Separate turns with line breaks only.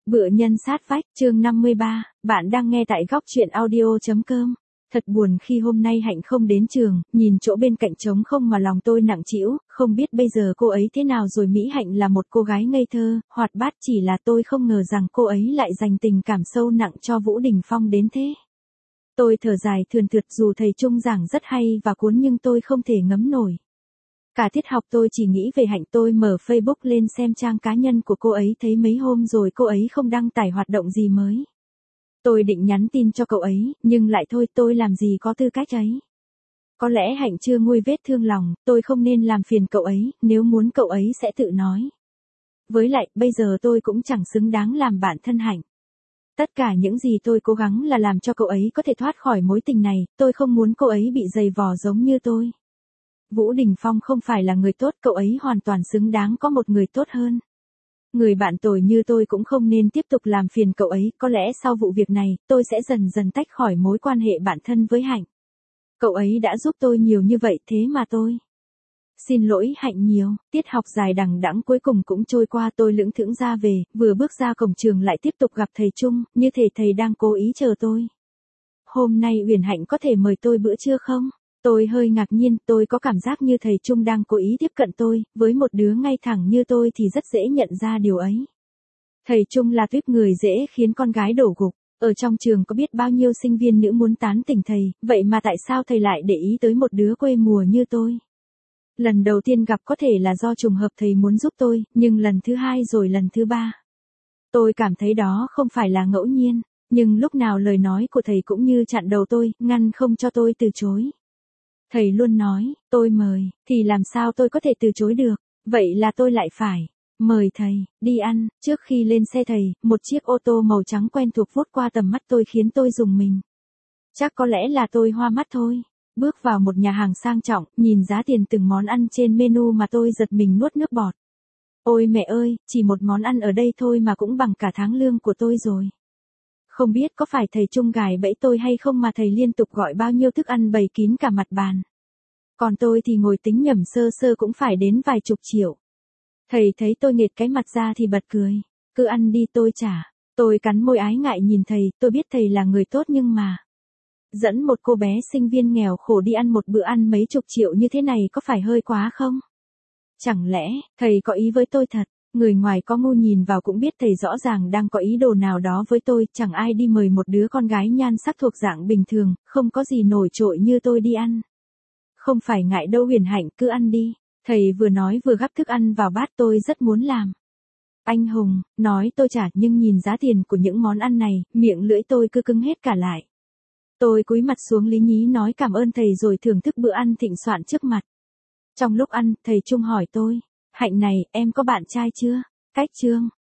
Vựa nhân sát vách, chương 53, bạn đang nghe tại góc truyện audio.com. Thật buồn khi hôm nay Hạnh không đến trường, nhìn chỗ bên cạnh trống không mà lòng tôi nặng trĩu, không biết bây giờ cô ấy thế nào rồi. Mỹ Hạnh là một cô gái ngây thơ, hoạt bát, chỉ là tôi không ngờ rằng cô ấy lại dành tình cảm sâu nặng cho Vũ Đình Phong đến thế. Tôi thở dài thườn thượt, dù thầy Trung giảng rất hay và cuốn nhưng tôi không thể ngấm nổi. Cả tiết học tôi chỉ nghĩ về Hạnh. Tôi mở Facebook lên xem trang cá nhân của cô ấy, thấy mấy hôm rồi cô ấy không đăng tải hoạt động gì mới. Tôi định nhắn tin cho cậu ấy, nhưng lại thôi, tôi làm gì có tư cách ấy. Có lẽ Hạnh chưa nguôi vết thương lòng, tôi không nên làm phiền cậu ấy, nếu muốn cậu ấy sẽ tự nói. Với lại, bây giờ tôi cũng chẳng xứng đáng làm bạn thân Hạnh. Tất cả những gì tôi cố gắng là làm cho cậu ấy có thể thoát khỏi mối tình này, tôi không muốn cô ấy bị dày vò giống như tôi. Vũ Đình Phong không phải là người tốt, cậu ấy hoàn toàn xứng đáng có một người tốt hơn. Người bạn tồi như tôi cũng không nên tiếp tục làm phiền cậu ấy, có lẽ sau vụ việc này, tôi sẽ dần dần tách khỏi mối quan hệ bạn thân với Hạnh. Cậu ấy đã giúp tôi nhiều như vậy, thế mà tôi xin lỗi Hạnh nhiều. Tiết học dài đằng đẵng cuối cùng cũng trôi qua, tôi lững thững ra về, vừa bước ra cổng trường lại tiếp tục gặp thầy Trung, như thể thầy đang cố ý chờ tôi. Hôm nay Uyển Hạnh có thể mời tôi bữa trưa không? Tôi hơi ngạc nhiên, tôi có cảm giác như thầy Trung đang cố ý tiếp cận tôi, với một đứa ngay thẳng như tôi thì rất dễ nhận ra điều ấy. Thầy Trung là tuýp người dễ khiến con gái đổ gục, ở trong trường có biết bao nhiêu sinh viên nữ muốn tán tỉnh thầy, vậy mà tại sao thầy lại để ý tới một đứa quê mùa như tôi? Lần đầu tiên gặp có thể là do trùng hợp thầy muốn giúp tôi, nhưng lần thứ hai rồi lần thứ ba. Tôi cảm thấy đó không phải là ngẫu nhiên, nhưng lúc nào lời nói của thầy cũng như chặn đầu tôi, ngăn không cho tôi từ chối. Thầy luôn nói, tôi mời, thì làm sao tôi có thể từ chối được, vậy là tôi lại phải mời thầy đi ăn. Trước khi lên xe thầy, một chiếc ô tô màu trắng quen thuộc vút qua tầm mắt tôi khiến tôi rùng mình. Chắc có lẽ là tôi hoa mắt thôi. Bước vào một nhà hàng sang trọng, nhìn giá tiền từng món ăn trên menu mà tôi giật mình nuốt nước bọt. Ôi mẹ ơi, chỉ một món ăn ở đây thôi mà cũng bằng cả tháng lương của tôi rồi. Không biết có phải thầy Trung gài bẫy tôi hay không mà thầy liên tục gọi bao nhiêu thức ăn bày kín cả mặt bàn. Còn tôi thì ngồi tính nhẩm sơ sơ cũng phải đến vài chục triệu. Thầy thấy tôi nghệt cái mặt ra thì bật cười. Cứ ăn đi tôi trả. Tôi cắn môi ái ngại nhìn thầy, tôi biết thầy là người tốt nhưng mà dẫn một cô bé sinh viên nghèo khổ đi ăn một bữa ăn mấy chục triệu như thế này có phải hơi quá không? Chẳng lẽ, thầy có ý với tôi thật? Người ngoài có ngu nhìn vào cũng biết thầy rõ ràng đang có ý đồ nào đó với tôi, chẳng ai đi mời một đứa con gái nhan sắc thuộc dạng bình thường, không có gì nổi trội như tôi đi ăn. Không phải ngại đâu Huyền Hạnh, cứ ăn đi. Thầy vừa nói vừa gắp thức ăn vào bát, tôi rất muốn làm anh hùng, nói tôi trả, nhưng nhìn giá tiền của những món ăn này, miệng lưỡi tôi cứ cứng hết cả lại. Tôi cúi mặt xuống lý nhí nói cảm ơn thầy rồi thưởng thức bữa ăn thịnh soạn trước mặt. Trong lúc ăn, thầy Trung hỏi tôi, Hạnh này, em có bạn trai chưa? Cách chương.